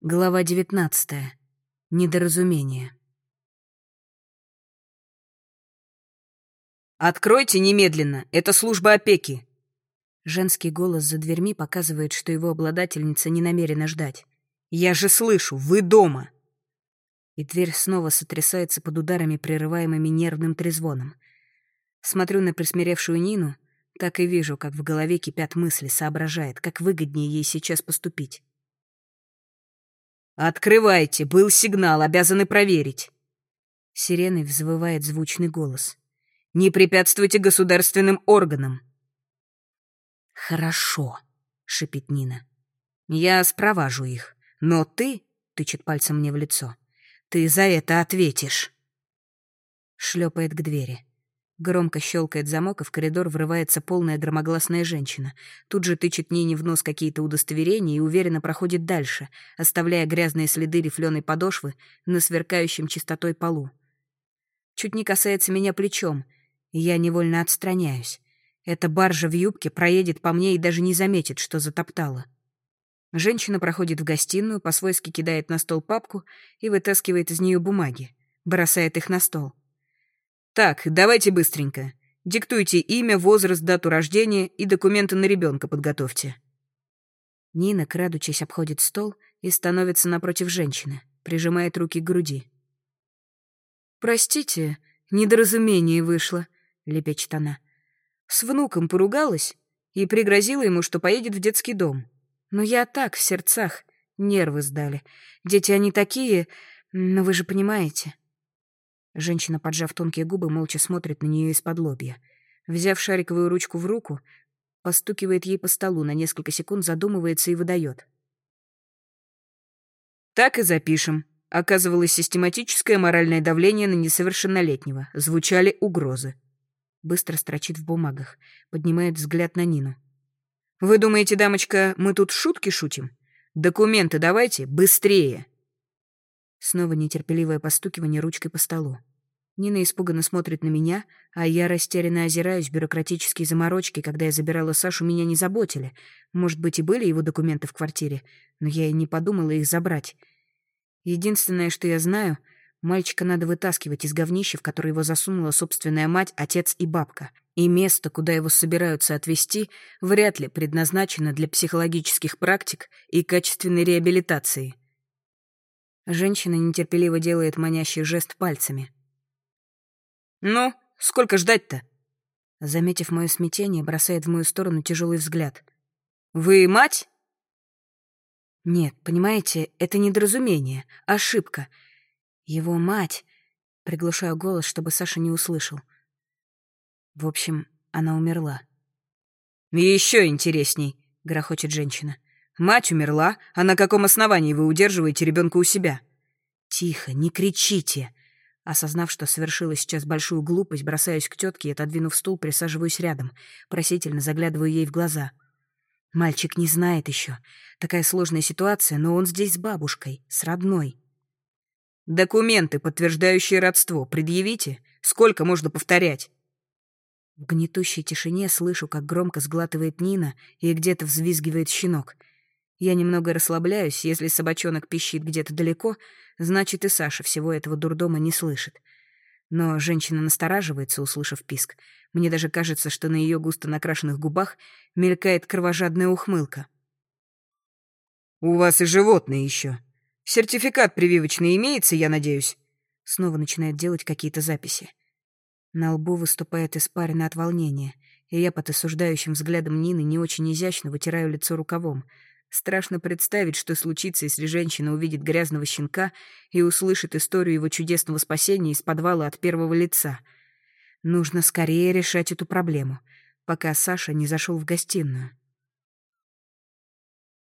Глава 19. Недоразумение. «Откройте немедленно! Это служба опеки!» Женский голос за дверьми показывает, что его обладательница не намерена ждать. «Я же слышу! Вы дома!» И дверь снова сотрясается под ударами, прерываемыми нервным трезвоном. Смотрю на присмиревшую Нину, так и вижу, как в голове кипят мысли, соображает, как выгоднее ей сейчас поступить. «Открывайте! Был сигнал, обязаны проверить!» Сиреной взвывает звучный голос. «Не препятствуйте государственным органам!» «Хорошо», — шипит Нина. «Я спроважу их, но ты...» — тычет пальцем мне в лицо. «Ты за это ответишь!» Шлепает к двери. Громко щелкает замок, и в коридор врывается полная громогласная женщина. Тут же тычет Нине в нос какие-то удостоверения и уверенно проходит дальше, оставляя грязные следы рифленой подошвы на сверкающем чистотой полу. Чуть не касается меня плечом, и я невольно отстраняюсь. Эта баржа в юбке проедет по мне и даже не заметит, что затоптала. Женщина проходит в гостиную, по-свойски кидает на стол папку и вытаскивает из нее бумаги, бросает их на стол. «Так, давайте быстренько. Диктуйте имя, возраст, дату рождения и документы на ребенка подготовьте». Нина, крадучись, обходит стол и становится напротив женщины, прижимает руки к груди. «Простите, недоразумение вышло», — лепечет она. «С внуком поругалась и пригрозила ему, что поедет в детский дом. Но я так, в сердцах, нервы сдали. Дети они такие, но вы же понимаете». Женщина, поджав тонкие губы, молча смотрит на нее из-под лобья. Взяв шариковую ручку в руку, постукивает ей по столу, на несколько секунд задумывается и выдает. «Так и запишем. Оказывалось систематическое моральное давление на несовершеннолетнего. Звучали угрозы». Быстро строчит в бумагах, поднимает взгляд на Нину. «Вы думаете, дамочка, мы тут шутки шутим? Документы давайте быстрее!» Снова нетерпеливое постукивание ручкой по столу. Нина испуганно смотрит на меня, а я растерянно озираюсь. Бюрократические заморочки, когда я забирала Сашу, меня не заботили. Может быть, и были его документы в квартире, но я и не подумала их забрать. Единственное, что я знаю, мальчика надо вытаскивать из говнища, в которое его засунула собственная мать, отец и бабка. И место, куда его собираются отвезти, вряд ли предназначено для психологических практик и качественной реабилитации. Женщина нетерпеливо делает манящий жест пальцами. «Ну, сколько ждать-то?» Заметив мое смятение, бросает в мою сторону тяжелый взгляд. «Вы мать?» «Нет, понимаете, это недоразумение, ошибка. Его мать...» Приглушаю голос, чтобы Саша не услышал. В общем, она умерла. «Еще интересней», — грохочет женщина. «Мать умерла, а на каком основании вы удерживаете ребенка у себя?» «Тихо, не кричите!» Осознав, что совершила сейчас большую глупость, бросаюсь к тетке и, отодвинув стул, присаживаюсь рядом. Просительно заглядываю ей в глаза. Мальчик не знает еще. Такая сложная ситуация, но он здесь с бабушкой, с родной. «Документы, подтверждающие родство, предъявите. Сколько можно повторять?» В гнетущей тишине слышу, как громко сглатывает Нина и где-то взвизгивает щенок. Я немного расслабляюсь, если собачонок пищит где-то далеко, значит и Саша всего этого дурдома не слышит. Но женщина настораживается, услышав писк. Мне даже кажется, что на ее густо накрашенных губах мелькает кровожадная ухмылка. «У вас и животные еще. Сертификат прививочный имеется, я надеюсь?» Снова начинает делать какие-то записи. На лбу выступает испарина от волнения, и я под осуждающим взглядом Нины не очень изящно вытираю лицо рукавом. Страшно представить, что случится, если женщина увидит грязного щенка и услышит историю его чудесного спасения из подвала от первого лица. Нужно скорее решать эту проблему, пока Саша не зашел в гостиную.